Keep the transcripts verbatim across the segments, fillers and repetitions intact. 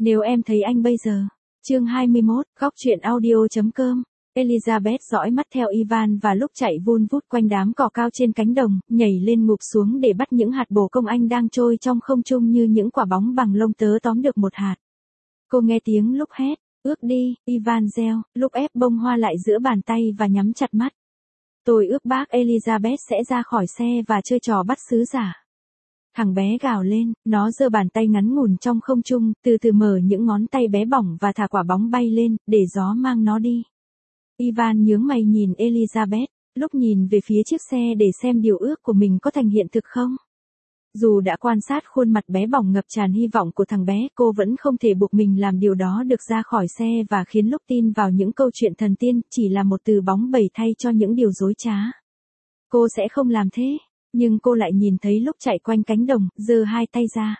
Nếu em thấy anh bây giờ. Chương hai mươi mốt, góc truyện audio.com. Elizabeth dõi mắt theo Ivan và lúc chạy vun vút quanh đám cỏ cao trên cánh đồng, nhảy lên ngụp xuống để bắt những hạt bồ công anh đang trôi trong không trung như những quả bóng bằng lông tớ tóm được một hạt. Cô nghe tiếng lúc hét, ước đi, Ivan reo, lúc ép bông hoa lại giữa bàn tay và nhắm chặt mắt. Tôi ước bác Elizabeth sẽ ra khỏi xe và chơi trò bắt sứ giả. Thằng bé gào lên, nó giơ bàn tay ngắn ngủn trong không trung, từ từ mở những ngón tay bé bỏng và thả quả bóng bay lên, để gió mang nó đi. Ivan nhướng mày nhìn Elizabeth, lúc nhìn về phía chiếc xe để xem điều ước của mình có thành hiện thực không. Dù đã quan sát khuôn mặt bé bỏng ngập tràn hy vọng của thằng bé, cô vẫn không thể buộc mình làm điều đó được ra khỏi xe và khiến lúc tin vào những câu chuyện thần tiên chỉ là một từ bóng bẩy thay cho những điều dối trá. Cô sẽ không làm thế. Nhưng cô lại nhìn thấy lúc chạy quanh cánh đồng, giơ hai tay ra.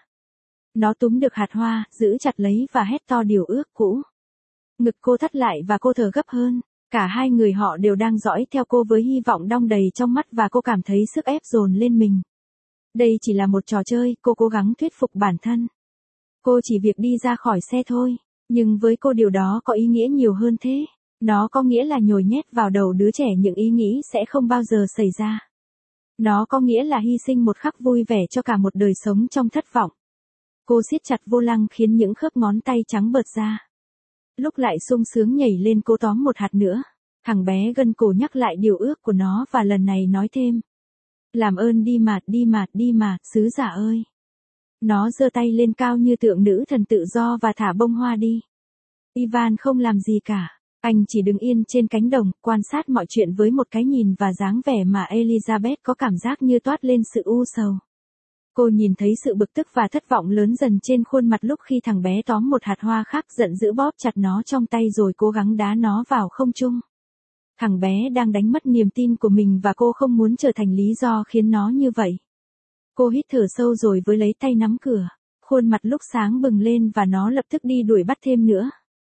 Nó túm được hạt hoa, giữ chặt lấy và hét to điều ước cũ. Ngực cô thắt lại và cô thở gấp hơn. Cả hai người họ đều đang dõi theo cô với hy vọng đong đầy trong mắt và cô cảm thấy sức ép dồn lên mình. Đây chỉ là một trò chơi, cô cố gắng thuyết phục bản thân. Cô chỉ việc đi ra khỏi xe thôi. Nhưng với cô điều đó có ý nghĩa nhiều hơn thế. Nó có nghĩa là nhồi nhét vào đầu đứa trẻ những ý nghĩ sẽ không bao giờ xảy ra. Nó có nghĩa là hy sinh một khắc vui vẻ cho cả một đời sống trong thất vọng. Cô siết chặt vô lăng khiến những khớp ngón tay trắng bợt ra. Lúc lại sung sướng nhảy lên cô tóm một hạt nữa. Thằng bé gân cổ nhắc lại điều ước của nó và lần này nói thêm. Làm ơn đi mà, đi mà, đi mà, sứ giả ơi. Nó giơ tay lên cao như tượng nữ thần tự do và thả bông hoa đi. Ivan không làm gì cả. Anh chỉ đứng yên trên cánh đồng, quan sát mọi chuyện với một cái nhìn và dáng vẻ mà Elizabeth có cảm giác như toát lên sự u sầu. Cô nhìn thấy sự bực tức và thất vọng lớn dần trên khuôn mặt lúc khi thằng bé tóm một hạt hoa khác giận dữ bóp chặt nó trong tay rồi cố gắng đá nó vào không trung. Thằng bé đang đánh mất niềm tin của mình và cô không muốn trở thành lý do khiến nó như vậy. Cô hít thở sâu rồi với lấy tay nắm cửa. Khuôn mặt lúc sáng bừng lên và nó lập tức đi đuổi bắt thêm nữa.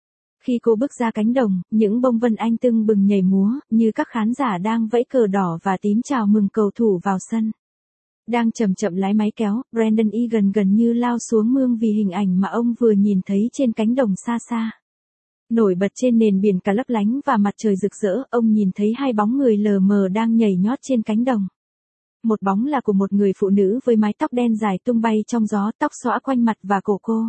Khi cô bước ra cánh đồng, những bông vân anh tưng bừng nhảy múa, như các khán giả đang vẫy cờ đỏ và tím chào mừng cầu thủ vào sân. Đang chậm chậm lái máy kéo, Brandon Egan gần như lao xuống mương vì hình ảnh mà ông vừa nhìn thấy trên cánh đồng xa xa. Nổi bật trên nền biển cả lấp lánh và mặt trời rực rỡ, ông nhìn thấy hai bóng người lờ mờ đang nhảy nhót trên cánh đồng. Một bóng là của một người phụ nữ với mái tóc đen dài tung bay trong gió, tóc xõa quanh mặt và cổ cô.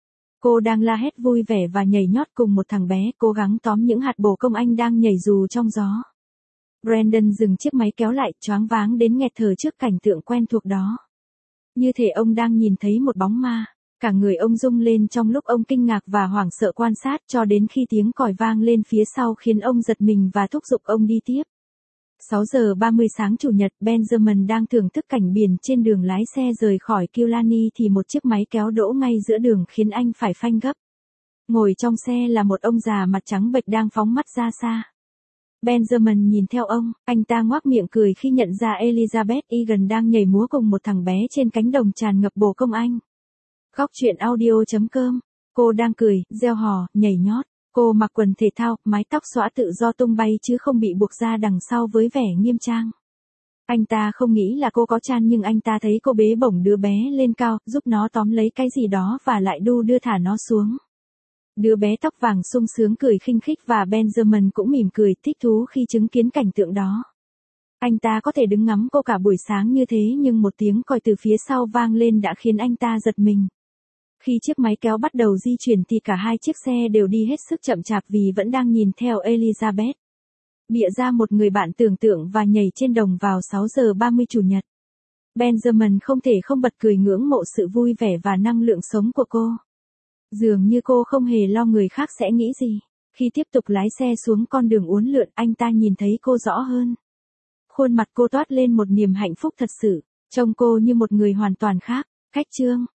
Cô đang la hét vui vẻ và nhảy nhót cùng một thằng bé cố gắng tóm những hạt bồ công anh đang nhảy dù trong gió. Brandon dừng chiếc máy kéo lại, choáng váng đến nghẹt thở trước cảnh tượng quen thuộc đó. Như thể ông đang nhìn thấy một bóng ma. Cả người ông rung lên trong lúc ông kinh ngạc và hoảng sợ quan sát cho đến khi tiếng còi vang lên phía sau khiến ông giật mình và thúc giục ông đi tiếp. sáu giờ ba mươi sáng Chủ nhật, Benjamin đang thưởng thức cảnh biển trên đường lái xe rời khỏi Killarney thì một chiếc máy kéo đỗ ngay giữa đường khiến anh phải phanh gấp. Ngồi trong xe là một ông già mặt trắng bệch đang phóng mắt ra xa. Benjamin nhìn theo ông, anh ta ngoác miệng cười khi nhận ra Elizabeth Egan đang nhảy múa cùng một thằng bé trên cánh đồng tràn ngập bồ công anh. Góc truyện audio.com. Cô đang cười, reo hò, nhảy nhót. Cô mặc quần thể thao, mái tóc xõa tự do tung bay chứ không bị buộc ra đằng sau với vẻ nghiêm trang. Anh ta không nghĩ là cô có chan nhưng anh ta thấy cô bế bổng đứa bé lên cao, giúp nó tóm lấy cái gì đó và lại đu đưa thả nó xuống. Đứa bé tóc vàng sung sướng cười khinh khích và Benjamin cũng mỉm cười thích thú khi chứng kiến cảnh tượng đó. Anh ta có thể đứng ngắm cô cả buổi sáng như thế nhưng một tiếng còi từ phía sau vang lên đã khiến anh ta giật mình. Khi chiếc máy kéo bắt đầu di chuyển thì cả hai chiếc xe đều đi hết sức chậm chạp vì vẫn đang nhìn theo Elizabeth. Bịa ra một người bạn tưởng tượng và nhảy trên đồng vào sáu giờ ba mươi Chủ nhật. Benjamin không thể không bật cười ngưỡng mộ sự vui vẻ và năng lượng sống của cô. Dường như cô không hề lo người khác sẽ nghĩ gì. Khi tiếp tục lái xe xuống con đường uốn lượn, anh ta nhìn thấy cô rõ hơn. Khuôn mặt cô toát lên một niềm hạnh phúc thật sự, trông cô như một người hoàn toàn khác. Cách chương